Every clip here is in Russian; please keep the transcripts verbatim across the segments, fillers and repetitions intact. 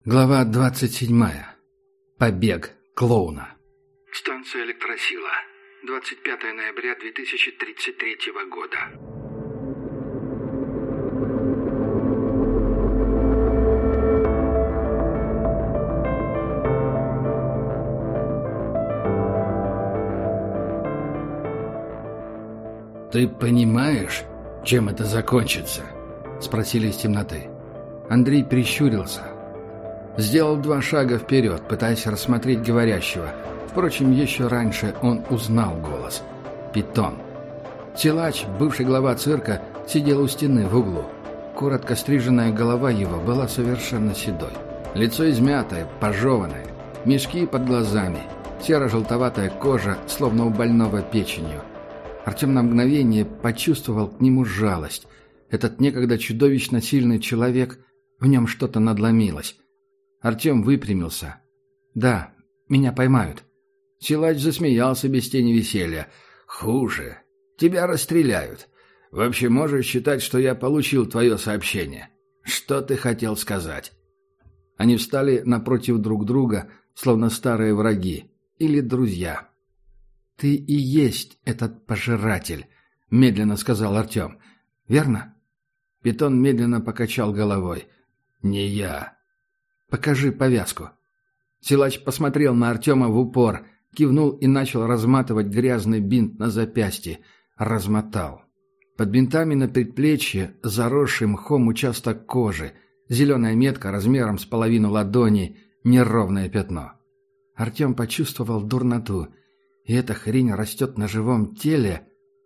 Глава двадцать седьмая. Побег клоуна. Станция «Электросила». двадцать пятое ноября две тысячи тридцать третьего года. «Ты понимаешь, чем это закончится?» — спросили из темноты. Андрей прищурился. Сделал два шага вперед, пытаясь рассмотреть говорящего. Впрочем, еще раньше он узнал голос. Питон. Силач, бывший глава цирка, сидел у стены в углу. Коротко стриженная голова его была совершенно седой. Лицо измятое, пожеванное, мешки под глазами, серо-желтоватая кожа, словно у больного печенью. Артем на мгновение почувствовал к нему жалость. Этот некогда чудовищно сильный человек, в нем что-то надломилось. Артем выпрямился. «Да, меня поймают». Силач засмеялся без тени веселья. «Хуже. Тебя расстреляют. Вообще можешь считать, что я получил твое сообщение. Что ты хотел сказать?» Они встали напротив друг друга, словно старые враги или друзья. «Ты и есть этот пожиратель», — медленно сказал Артем. «Верно?» Питон медленно покачал головой. «Не я». «Покажи повязку». Силач посмотрел на Артема в упор, кивнул и начал разматывать грязный бинт на запястье. Размотал. Под бинтами на предплечье заросший мхом участок кожи, зеленая метка размером с половину ладони, неровное пятно. Артем почувствовал дурноту. И эта хрень растет на живом теле.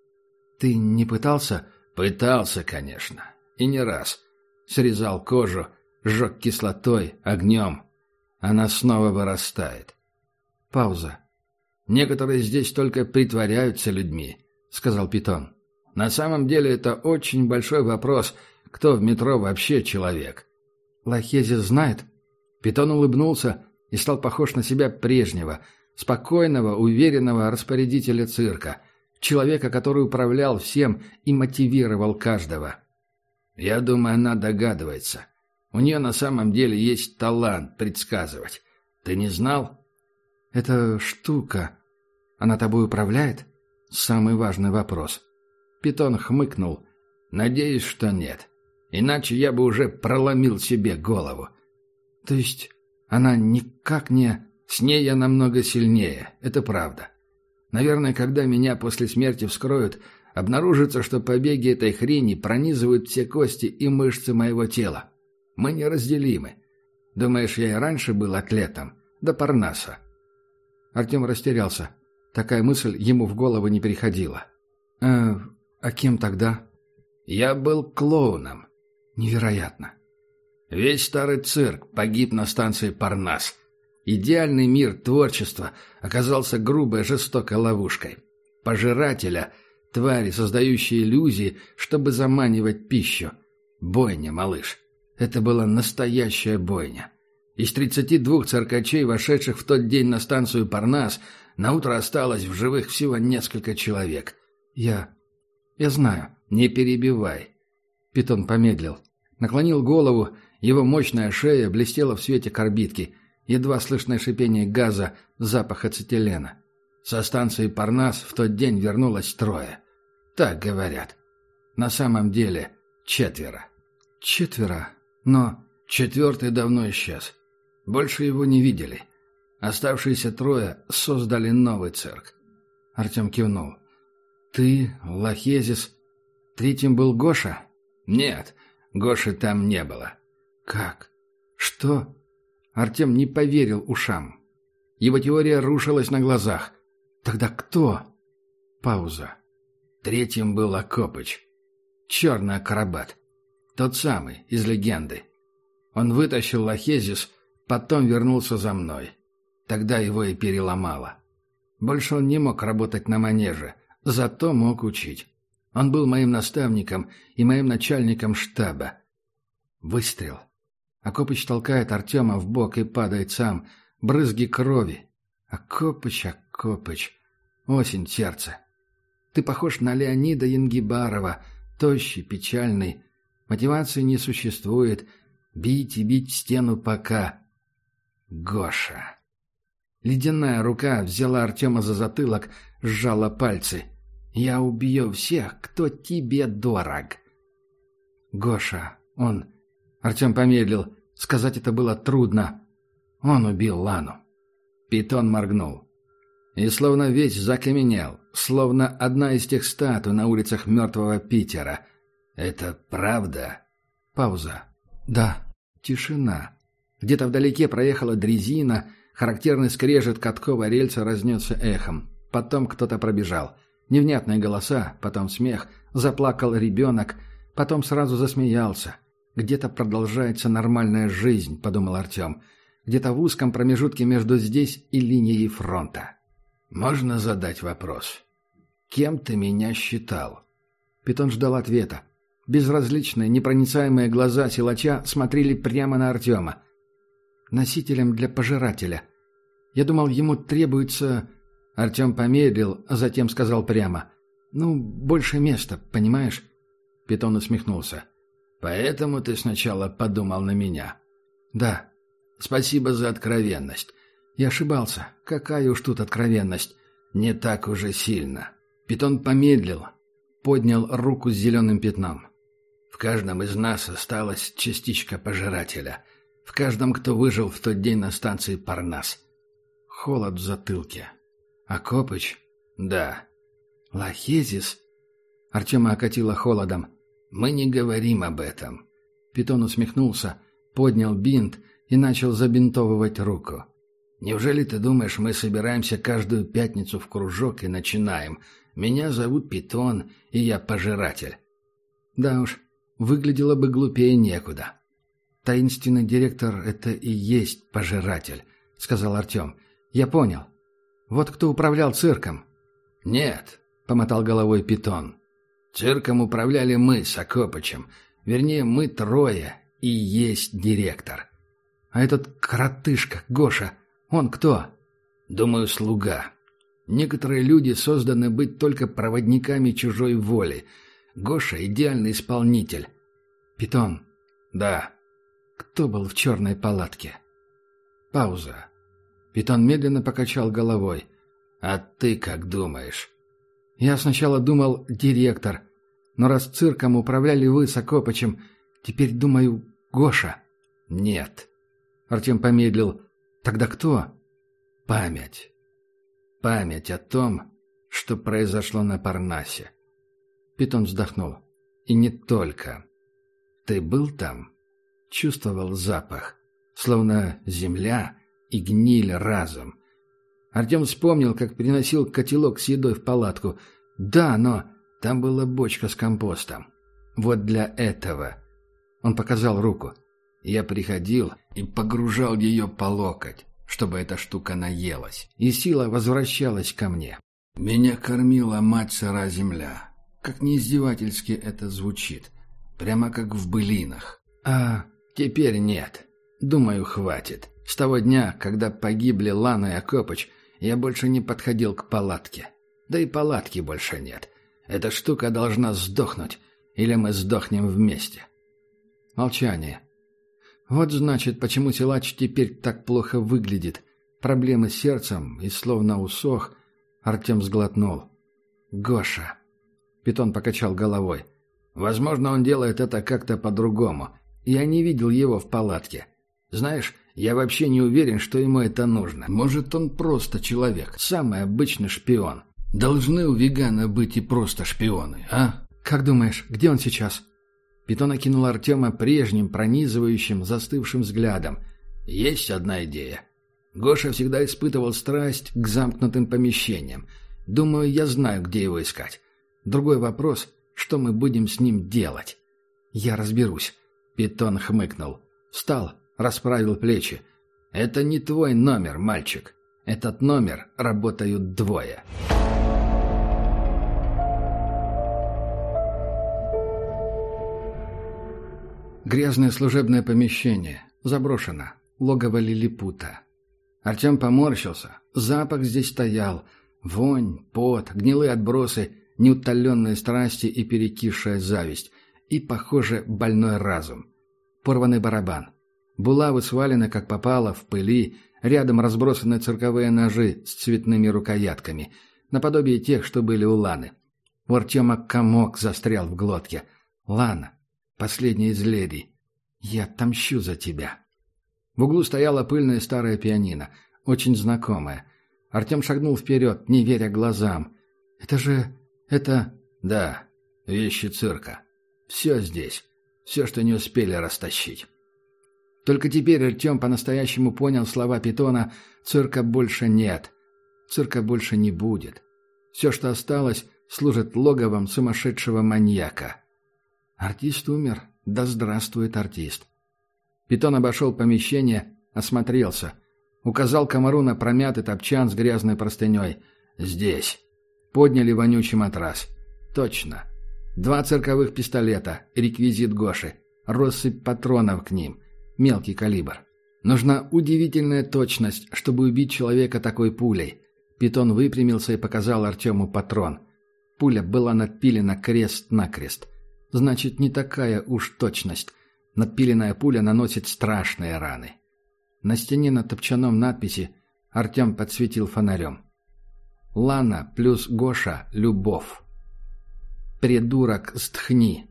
«Ты не пытался?» «Пытался, конечно. И не раз. Срезал кожу, сжег кислотой, огнем. Она снова вырастает». Пауза. «Некоторые здесь только притворяются людьми», — сказал Питон. «На самом деле это очень большой вопрос, кто в метро вообще человек». «Лохезис знает?» Питон улыбнулся и стал похож на себя прежнего, спокойного, уверенного распорядителя цирка, человека, который управлял всем и мотивировал каждого. «Я думаю, она догадывается. У нее на самом деле есть талант предсказывать. Ты не знал?» «Эта штука, она тобой управляет?» Самый важный вопрос. Питон хмыкнул. «Надеюсь, что нет. Иначе я бы уже проломил себе голову». «То есть она никак не...» «С ней я намного сильнее, это правда. Наверное, когда меня после смерти вскроют, обнаружится, что побеги этой хрени пронизывают все кости и мышцы моего тела. Мы неразделимы. Думаешь, я и раньше был атлетом? До Парнаса». Артем растерялся. Такая мысль ему в голову не приходила. «Э, а кем тогда?» «Я был клоуном». «Невероятно». «Весь старый цирк погиб на станции Парнас». Идеальный мир творчества оказался грубой, жестокой ловушкой. Пожирателя, твари, создающие иллюзии, чтобы заманивать пищу. Бойня, малыш. Это была настоящая бойня. Из тридцати двух циркачей, вошедших в тот день на станцию Парнас, наутро осталось в живых всего несколько человек. Я... я знаю. Не перебивай. Питон помедлил. Наклонил голову, его мощная шея блестела в свете карбидки. Едва слышное шипение газа, запах ацетилена. Со станции Парнас в тот день вернулось трое. Так говорят. На самом деле четверо. Четверо? Но четвертый давно исчез. Больше его не видели. Оставшиеся трое создали новый цирк. Артем кивнул. «Ты, Лохезис. Третьим был Гоша?» «Нет, Гоши там не было». «Как? Что?» Артем не поверил ушам. Его теория рушилась на глазах. «Тогда кто?» Пауза. Третьим был Акопыч. Черный акробат. Тот самый, из легенды. Он вытащил Лохезис, потом вернулся за мной. Тогда его и переломало. Больше он не мог работать на манеже, зато мог учить. Он был моим наставником и моим начальником штаба. Выстрел. Акопыч толкает Артема в бок и падает сам. Брызги крови. Акопыч, Акопыч. Осень сердца. Ты похож на Леонида Янгибарова. Тощий, печальный. Мотивации не существует. Бить и бить в стену пока. Гоша. Ледяная рука взяла Артема за затылок, сжала пальцы. «Я убью всех, кто тебе дорог». Гоша, он... Артем помедлил. Сказать это было трудно. Он убил Лану. Питон моргнул. И словно весь закаменел, словно одна из тех статуй на улицах мертвого Питера. «Это правда?» Пауза. «Да». Тишина. Где-то вдалеке проехала дрезина, характерный скрежет каткова рельса разнесся эхом. Потом кто-то пробежал. Невнятные голоса, потом смех, заплакал ребенок, потом сразу засмеялся. «Где-то продолжается нормальная жизнь», — подумал Артем. «Где-то в узком промежутке между здесь и линией фронта». «Можно задать вопрос? Кем ты меня считал?» Питон ждал ответа. Безразличные, непроницаемые глаза силача смотрели прямо на Артема. «Носителем для пожирателя. Я думал, ему требуется...» Артем помедлил, а затем сказал прямо. «Ну, больше места, понимаешь?» Питон усмехнулся. «Поэтому ты сначала подумал на меня?» «Да». «Спасибо за откровенность». «Я ошибался. Какая уж тут откровенность?» «Не так уже сильно». Питон помедлил, поднял руку с зеленым пятном. «В каждом из нас осталась частичка пожирателя. В каждом, кто выжил в тот день на станции Парнас». Холод в затылке. «А Копыч?» «Да». «Лохезис?» Артема окатило холодом. «Мы не говорим об этом». Питон усмехнулся, поднял бинт и начал забинтовывать руку. «Неужели ты думаешь, мы собираемся каждую пятницу в кружок и начинаем? Меня зовут Питон, и я пожиратель». Да уж, выглядело бы глупее некуда. «Таинственный директор — это и есть пожиратель», — сказал Артем. «Я понял. Вот кто управлял цирком». «Нет», — помотал головой Питон. «Цирком управляли мы с Акопычем. Вернее, мы трое и есть директор». «А этот коротышка, Гоша, он кто?» «Думаю, слуга. Некоторые люди созданы быть только проводниками чужой воли. Гоша — идеальный исполнитель». «Питон». «Да». «Кто был в черной палатке?» Пауза. Питон медленно покачал головой. «А ты как думаешь?» «Я сначала думал, директор. Но раз цирком управляли вы с Акопычем, теперь думаю, Гоша». «Нет». Артем помедлил. «Тогда кто?» «Память. Память о том, что произошло на Парнасе». Питон вздохнул. «И не только. Ты был там?» Чувствовал запах, словно земля и гниль разом. Артем вспомнил, как приносил котелок с едой в палатку. Да, но там была бочка с компостом. Вот для этого. Он показал руку. Я приходил и погружал ее по локоть, чтобы эта штука наелась, и сила возвращалась ко мне. Меня кормила мать сыра земля. Как не издевательски это звучит. Прямо как в былинах. А теперь нет. Думаю, хватит. С того дня, когда погибли Лана и Акопыч, я больше не подходил к палатке. Да и палатки больше нет. Эта штука должна сдохнуть, или мы сдохнем вместе. Молчание. Вот значит, почему силач теперь так плохо выглядит. Проблемы с сердцем и словно усох. Артем сглотнул. «Гоша». Питон покачал головой. «Возможно, он делает это как-то по-другому. Я не видел его в палатке. Знаешь, я вообще не уверен, что ему это нужно. Может, он просто человек, самый обычный шпион. Должны у вегана быть и просто шпионы, а?» «Как думаешь, где он сейчас?» Питон окинул Артема прежним, пронизывающим, застывшим взглядом. «Есть одна идея. Гоша всегда испытывал страсть к замкнутым помещениям. Думаю, я знаю, где его искать. Другой вопрос, что мы будем с ним делать?» «Я разберусь». Питон хмыкнул. Встал, расправил плечи. «Это не твой номер, мальчик. Этот номер работают двое». Грязное служебное помещение. Заброшено. Логово лилипута. Артем поморщился. Запах здесь стоял. Вонь, пот, гнилые отбросы, неутоленные страсти и перекисшая зависть. И, похоже, больной разум. Порванный барабан. Булавы свалены как попало, в пыли, рядом разбросаны цирковые ножи с цветными рукоятками, наподобие тех, что были у Ланы. У Артема комок застрял в глотке. «Лана, последняя из леди, я отомщу за тебя». В углу стояла пыльная старая пианино, очень знакомая. Артем шагнул вперед, не веря глазам. «Это же... это...» «Да, вещи цирка. Все здесь. Все, что не успели растащить». Только теперь Артем по-настоящему понял слова Питона: «Цирка больше нет. Цирка больше не будет. Все, что осталось, служит логовом сумасшедшего маньяка». Артист умер. Да здравствует артист. Питон обошел помещение, осмотрелся. Указал комару на промятый топчан с грязной простыней. «Здесь». Подняли вонючий матрас. «Точно. Два цирковых пистолета, реквизит Гоши, россыпь патронов к ним, мелкий калибр. Нужна удивительная точность, чтобы убить человека такой пулей». Питон выпрямился и показал Артему патрон. Пуля была надпилена крест-накрест. Значит, не такая уж точность. Надпиленная пуля наносит страшные раны. На стене над топчаном надписи Артем подсветил фонарем. «Лана плюс Гоша – любовь. Придурок, сдхни.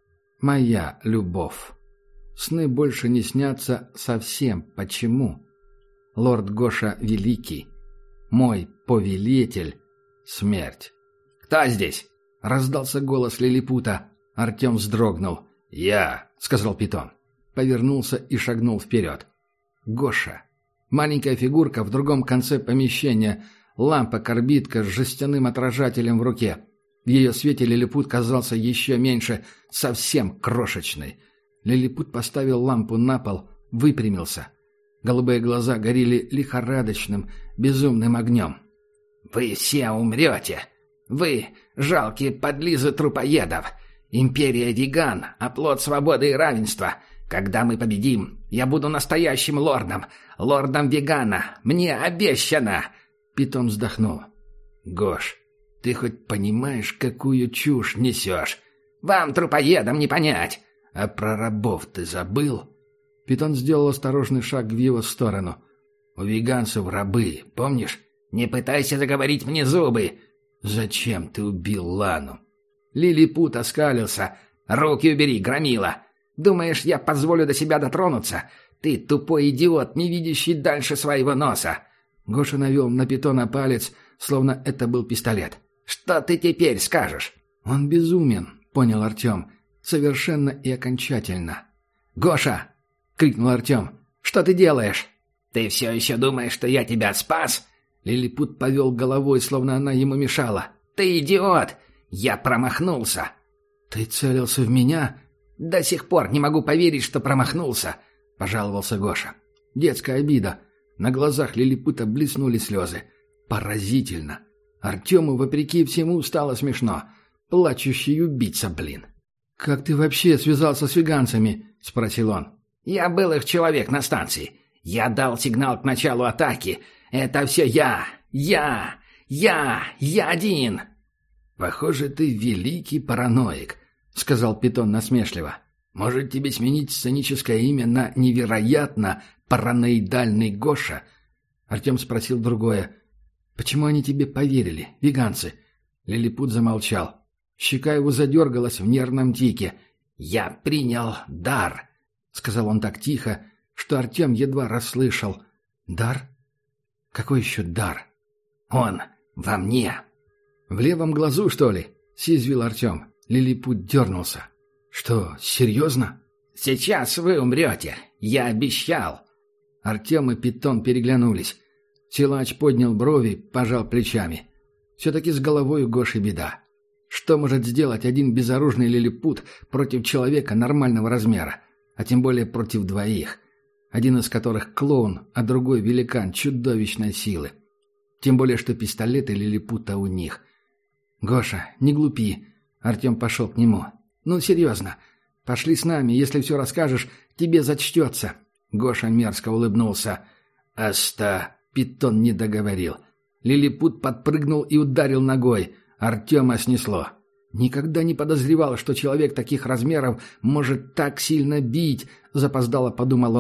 Моя любовь. Сны больше не снятся совсем. Почему? Лорд Гоша великий. Мой повелитель. Смерть». «Кто здесь?» – раздался голос лилипута. Артем вздрогнул. «Я», — сказал Питон. Повернулся и шагнул вперед. Гоша. Маленькая фигурка в другом конце помещения. Лампа-корбитка с жестяным отражателем в руке. В ее свете лилипут казался еще меньше, совсем крошечной. Лилипут поставил лампу на пол, выпрямился. Голубые глаза горели лихорадочным, безумным огнем. «Вы все умрете! Вы, жалкие подлизы трупоедов! Империя Веган, оплот свободы и равенства! Когда мы победим, я буду настоящим лордом! Лордом Вегана! Мне обещано!» Питон вздохнул. «Гош, ты хоть понимаешь, какую чушь несешь? Вам, трупоедам, не понять! А про рабов ты забыл?» Питон сделал осторожный шаг в его сторону. «У веганцев рабы, помнишь? Не пытайся заговорить мне зубы!» «Зачем ты убил Лану?» Лилипут оскалился. «Руки убери, громила! Думаешь, я позволю до себя дотронуться? Ты тупой идиот, не видящий дальше своего носа!» Гоша навел на Питона палец, словно это был пистолет. «Что ты теперь скажешь?» «Он безумен», — понял Артем. «Совершенно и окончательно». «Гоша!» — крикнул Артем. «Что ты делаешь?» «Ты все еще думаешь, что я тебя спас?» Лилипут повел головой, словно она ему мешала. «Ты идиот! Я промахнулся!» «Ты целился в меня?» «До сих пор не могу поверить, что промахнулся», — пожаловался Гоша. Детская обида. На глазах лилипута блеснули слезы. Поразительно. Артему, вопреки всему, стало смешно. Плачущий убийца, блин. «Как ты вообще связался с веганцами?» — спросил он. «Я был их человек на станции. Я дал сигнал к началу атаки. Это все я! Я! Я! Я один!» «Похоже, ты великий параноик», — сказал Питон насмешливо. «Может, тебе сменить сценическое имя на невероятно параноидальный Гоша?» Артем спросил другое. «Почему они тебе поверили, веганцы?» Лилипут замолчал. Щека его задергалась в нервном тике. «Я принял дар», — сказал он так тихо, что Артем едва расслышал. «Дар? Какой еще дар?» «Он во мне». «В левом глазу, что ли?» — съязвил Артем. Лилипут дернулся. «Что, серьезно?» «Сейчас вы умрете. Я обещал». Артем и Питон переглянулись. Силач поднял брови, пожал плечами. Все-таки с головой у Гоши беда. Что может сделать один безоружный лилипут против человека нормального размера, а тем более против двоих, один из которых клоун, а другой великан чудовищной силы? Тем более, что пистолеты лилипута у них. «Гоша, не глупи», — Артем пошел к нему. «Ну, серьезно. Пошли с нами, если все расскажешь, тебе зачтется». Гоша мерзко улыбнулся. «Аста!» — Питон не договорил. Лилипут подпрыгнул и ударил ногой. Артема снесло. «Никогда не подозревал, что человек таких размеров может так сильно бить», — запоздало подумал он.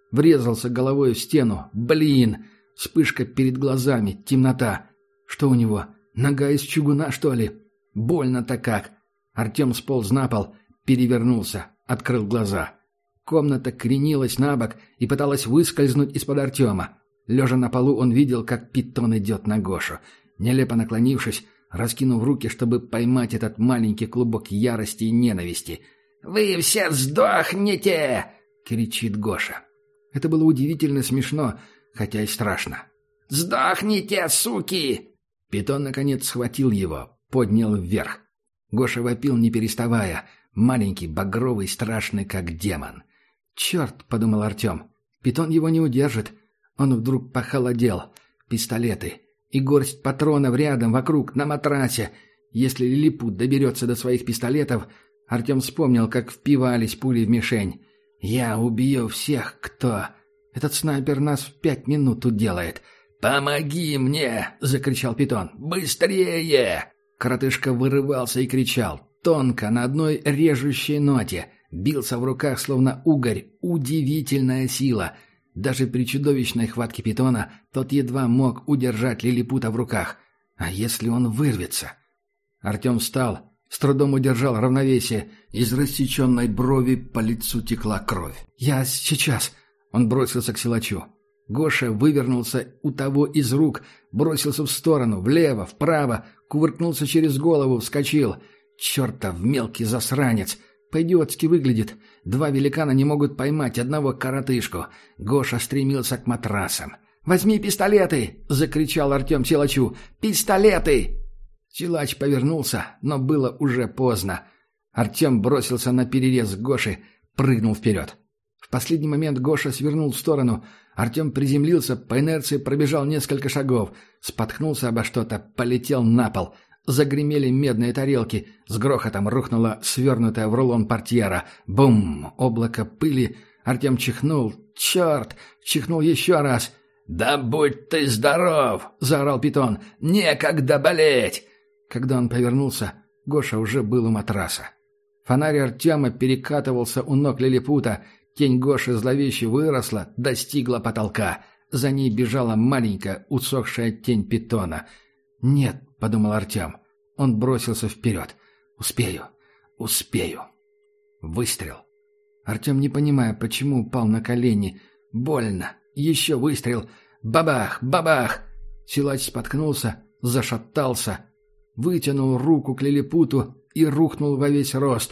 Врезался головой в стену. Блин! Вспышка перед глазами, темнота. Что у него? Нога из чугуна, что ли? Больно-то как. Артем сполз на пол, перевернулся, открыл глаза. Комната кренилась на бок и пыталась выскользнуть из-под Артема. Лежа на полу, он видел, как питон идет на Гошу. Нелепо наклонившись, раскинув руки, чтобы поймать этот маленький клубок ярости и ненависти. «Вы все сдохнете!» — кричит Гоша. Это было удивительно смешно, хотя и страшно. «Сдохните, суки!» Питон, наконец, схватил его, поднял вверх. Гоша вопил, не переставая, маленький, багровый, страшный, как демон. «Черт!» — подумал Артем. «Питон его не удержит». Он вдруг похолодел. Пистолеты. И горсть патронов рядом, вокруг, на матрасе. Если лилипут доберется до своих пистолетов... Артем вспомнил, как впивались пули в мишень. «Я убью всех, кто...» «Этот снайпер нас в пять минут уделает». «Помоги мне!» — закричал Питон. «Быстрее!» Коротышка вырывался и кричал. Тонко, на одной режущей ноте. Бился в руках, словно угорь. Удивительная сила. Даже при чудовищной хватке питона тот едва мог удержать лилипута в руках. А если он вырвется? Артем встал, с трудом удержал равновесие. Из рассеченной брови по лицу текла кровь. «Я сейчас!» Он бросился к силачу. Гоша вывернулся у того из рук, бросился в сторону, влево, вправо, кувыркнулся через голову, вскочил. «Чертов мелкий засранец!» По-идиотски выглядит. Два великана не могут поймать одного коротышку. Гоша стремился к матрасам. «Возьми пистолеты!» — закричал Артем силачу. «Пистолеты!» Силач повернулся, но было уже поздно. Артем бросился на перерез Гоши, прыгнул вперед. В последний момент Гоша свернул в сторону. Артем приземлился, по инерции пробежал несколько шагов, споткнулся обо что-то, полетел на пол. Загремели медные тарелки. С грохотом рухнула свернутая в рулон портьера. Бум! Облако пыли. Артем чихнул. «Черт!» Чихнул еще раз. «Да будь ты здоров!» — заорал Питон. «Некогда болеть!» Когда он повернулся, Гоша уже был у матраса. Фонарь Артема перекатывался у ног лилипута. Тень Гоши зловеще выросла, достигла потолка. За ней бежала маленькая, усохшая тень Питона. «Нет», — подумал Артем. Он бросился вперед. «Успею, успею». Выстрел. Артем, не понимая, почему упал на колени. Больно. Еще выстрел. Бабах, бабах. Силач споткнулся, зашатался, вытянул руку к лилипуту и рухнул во весь рост.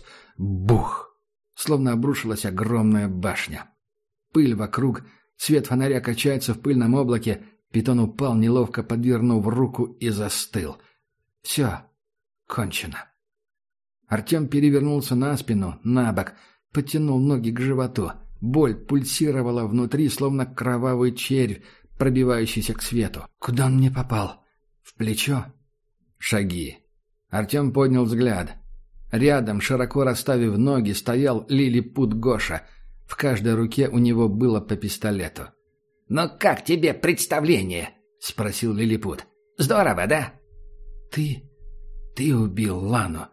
Бух! Словно обрушилась огромная башня. Пыль вокруг, свет фонаря качается в пыльном облаке. Питон упал, неловко подвернув руку, и застыл. Все. Кончено. Артем перевернулся на спину, на бок, потянул ноги к животу. Боль пульсировала внутри, словно кровавый червь, пробивающийся к свету. Куда он мне попал? В плечо? Шаги. Артем поднял взгляд. Рядом, широко расставив ноги, стоял лилипут Гоша. В каждой руке у него было по пистолету. «Ну как тебе представление?» — спросил лилипут. «Здорово, да?» «Ты... ты убил Лану.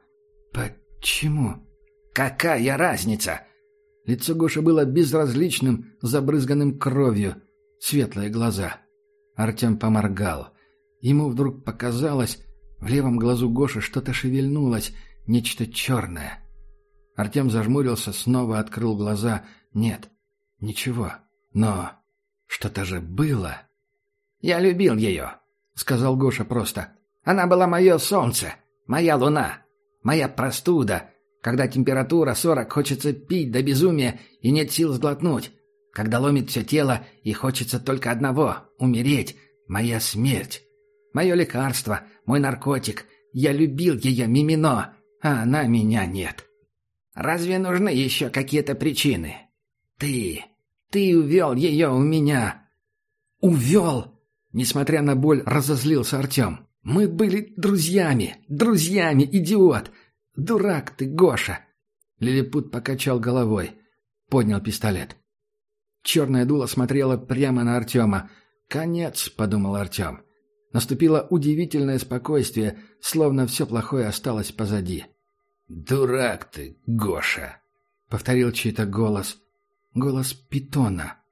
Почему?» «Какая разница?» Лицо Гоши было безразличным, забрызганным кровью. Светлые глаза. Артем поморгал. Ему вдруг показалось, в левом глазу Гоши что-то шевельнулось, нечто черное. Артем зажмурился, снова открыл глаза. Нет, ничего. Но что-то же было. «Я любил ее», — сказал Гоша просто. «Она была мое солнце, моя луна, моя простуда. Когда температура сорок, хочется пить до безумия и нет сил сглотнуть. Когда ломит все тело и хочется только одного — умереть. Моя смерть. Мое лекарство, мой наркотик. Я любил ее, Мимино, а она меня нет. Разве нужны еще какие-то причины? Ты, ты увел ее у меня». «Увел!» Несмотря на боль, разозлился Артем. «Мы были друзьями, друзьями, идиот! Дурак ты, Гоша!» Лилипут покачал головой, поднял пистолет. Черное дуло смотрело прямо на Артема. «Конец», — подумал Артем. Наступило удивительное спокойствие, словно все плохое осталось позади. «Дурак ты, Гоша!» — повторил чей-то голос. Голос Питона.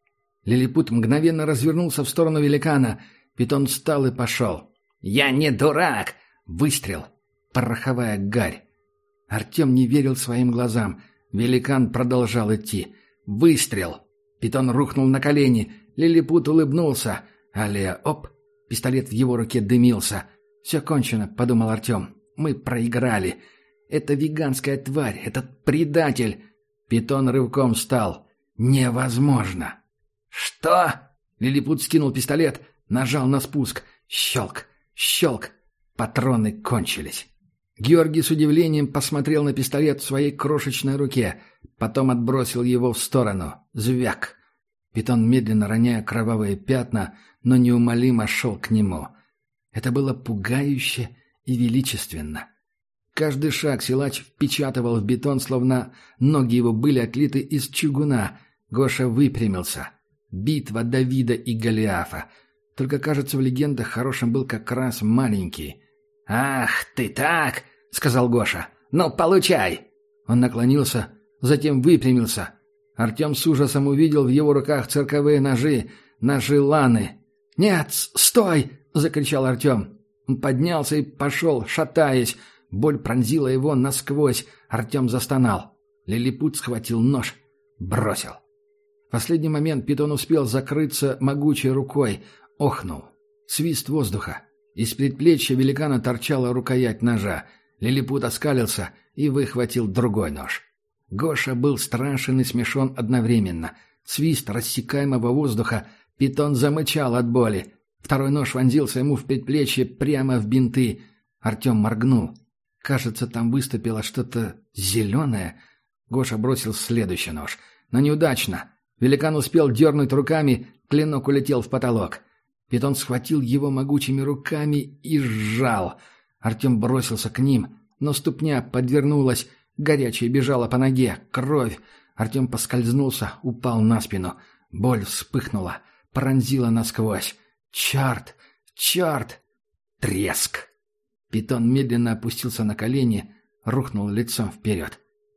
Лилипут мгновенно развернулся в сторону великана. Питон встал и пошел. «Я не дурак!» Выстрел. Пороховая гарь. Артем не верил своим глазам. Великан продолжал идти. Выстрел. Питон рухнул на колени. Лилипут улыбнулся. Аллея, оп. Пистолет в его руке дымился. «Все кончено», — подумал Артем. «Мы проиграли. Это веганская тварь, этот предатель». Питон рывком встал. «Невозможно». «Что?» Лилипут скинул пистолет, нажал на спуск. Щелк, щелк. Патроны кончились. Георгий с удивлением посмотрел на пистолет в своей крошечной руке. Потом отбросил его в сторону. Звяк. Питон, медленно роняя кровавые пятна, но неумолимо шел к нему. Это было пугающе и величественно. Каждый шаг силач впечатывал в бетон, словно ноги его были отлиты из чугуна. Гоша выпрямился. Битва Давида и Голиафа. Только, кажется, в легендах хорошим был как раз маленький. «Ах, ты так!» — сказал Гоша. «Ну, получай!» Он наклонился, затем выпрямился. Артем с ужасом увидел в его руках цирковые ножи, ножи Ланы. «Нет, стой!» — закричал Артем. Он поднялся и пошел, шатаясь. Боль пронзила его насквозь. Артем застонал. Лилипут схватил нож. Бросил. В последний момент Питон успел закрыться могучей рукой. Охнул. Свист воздуха. Из предплечья великана торчала рукоять ножа. Лилипут оскалился и выхватил другой нож. Гоша был страшен и смешон одновременно. Свист рассекаемого воздуха. Питон замычал от боли. Второй нож вонзился ему в предплечье прямо в бинты. Артем моргнул. Кажется, там выступило что-то зеленое. Гоша бросил следующий нож. Но неудачно. Великан успел дернуть руками, клинок улетел в потолок. Питон схватил его могучими руками и сжал. Артем бросился к ним, но ступня подвернулась, горячая бежала по ноге, кровь. Артем поскользнулся, упал на спину. Боль вспыхнула, пронзила насквозь. «Черт! Черт!» Треск! Питон медленно опустился на колени, рухнул лицом вперед.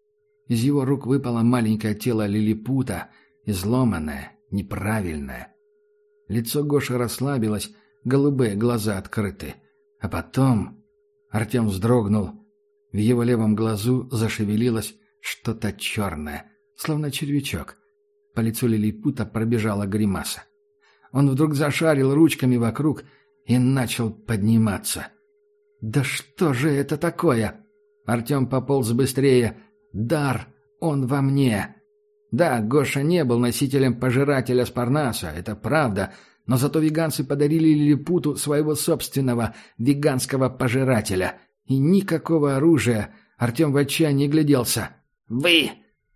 Из его рук выпало маленькое тело лилипута, изломанное, неправильное. Лицо Гоши расслабилось, голубые глаза открыты. А потом Артем вздрогнул. В его левом глазу зашевелилось что-то черное, словно червячок. По лицу лилипута пробежала гримаса. Он вдруг зашарил ручками вокруг и начал подниматься. «Да что же это такое?» Артем пополз быстрее. «Дар! Он во мне!» Да, Гоша не был носителем пожирателя Спарнаса, это правда, но зато веганцы подарили лилипуту своего собственного веганского пожирателя. И никакого оружия. Артем в отчаянии гляделся. «Вы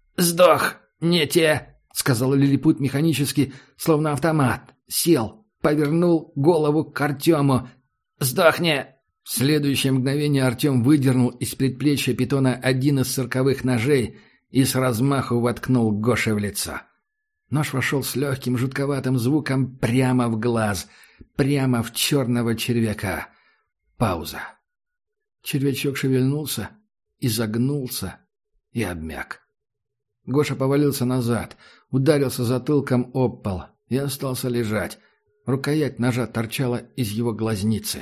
сдохнете!» — сказал лилипут механически, словно автомат. Сел, повернул голову к Артему. «Сдохни!» В следующее мгновение Артем выдернул из предплечья питона один из цирковых ножей и с размаху воткнул Гоше в лицо. Нож вошел с легким жутковатым звуком прямо в глаз, прямо в черного червяка. Пауза. Червячок шевельнулся, изогнулся и обмяк. Гоша повалился назад, ударился затылком об пол и остался лежать. Рукоять ножа торчала из его глазницы.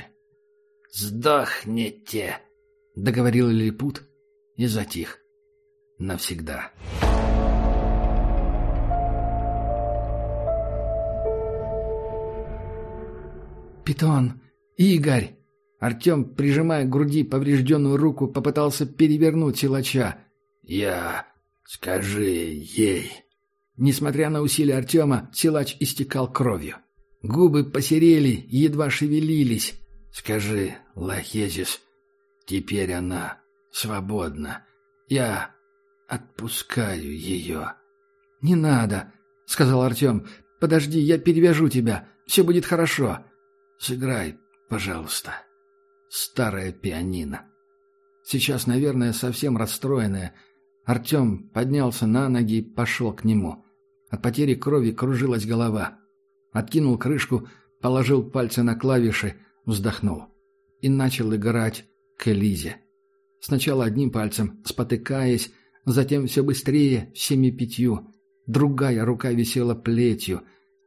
«Сдохните!» — договорил лилипут и затих. Навсегда. «Питон! Игорь!» Артем, прижимая к груди поврежденную руку, попытался перевернуть силача. «Я... скажи ей...» Несмотря на усилия Артема, силач истекал кровью. Губы посерели и едва шевелились. «Скажи, Лахезис, теперь она свободна. Я отпускаю ее». «Не надо», — сказал Артем. «Подожди, я перевяжу тебя. Все будет хорошо». «Сыграй, пожалуйста. Старое пианино». Сейчас, наверное, совсем расстроенная, Артем поднялся на ноги и пошел к нему. От потери крови кружилась голова. Откинул крышку, положил пальцы на клавиши, вздохнул. И начал играть к Элизе. Сначала одним пальцем, спотыкаясь, затем все быстрее, всеми пятью. Другая рука висела плетью.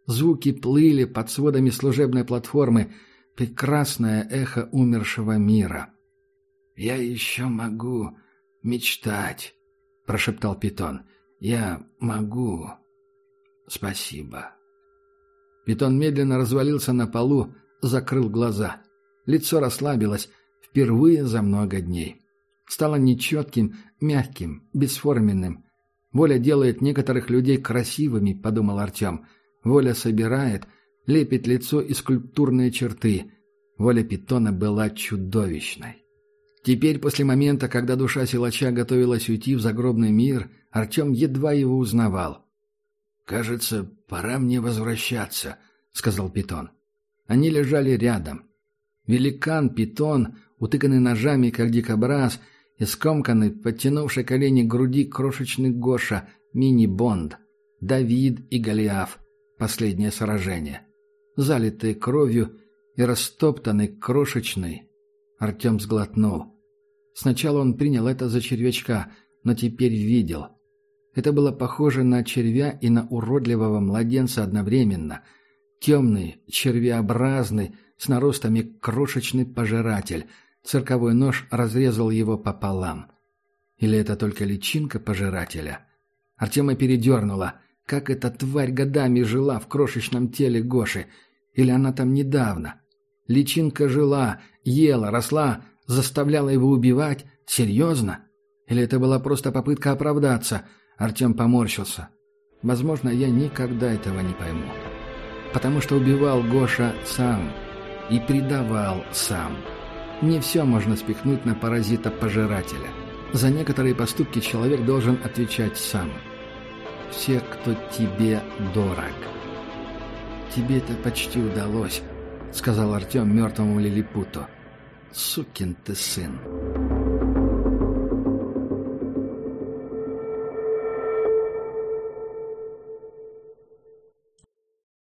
Звуки плыли под сводами служебной платформы, прекрасное эхо умершего мира. «Я еще могу мечтать», — прошептал Питон. «Я могу. Спасибо». Питон медленно развалился на полу, закрыл глаза. Лицо расслабилось впервые за много дней. Стало нечетким, мягким, бесформенным. «Воля делает некоторых людей красивыми», — подумал Артем. «Воля собирает, лепит лицо и скульптурные черты». Воля Питона была чудовищной. Теперь, после момента, когда душа силача готовилась уйти в загробный мир, Артем едва его узнавал. «Кажется, пора мне возвращаться», — сказал Питон. Они лежали рядом. Великан Питон, утыканный ножами, как дикобраз, и скомканный, подтянувший колени к груди крошечный Гоша, мини-Бонд, Давид и Голиаф, последнее сражение. Залитый кровью и растоптанный, крошечный. Артем сглотнул. Сначала он принял это за червячка, но теперь видел. Это было похоже на червя и на уродливого младенца одновременно. Темный, червеобразный, с наростами крошечный пожиратель. Цирковой нож разрезал его пополам. Или это только личинка пожирателя? Артема передернуло. Как эта тварь годами жила в крошечном теле Гоши? Или она там недавно? Личинка жила, ела, росла, заставляла его убивать? Серьезно? Или это была просто попытка оправдаться? Артем поморщился. Возможно, я никогда этого не пойму. Потому что убивал Гоша сам. И предавал сам. Не все можно спихнуть на паразита-пожирателя. За некоторые поступки человек должен отвечать сам. Все, кто тебе дорог. «Тебе это почти удалось», — сказал Артем мертвому лилипуту. «Сукин ты сын».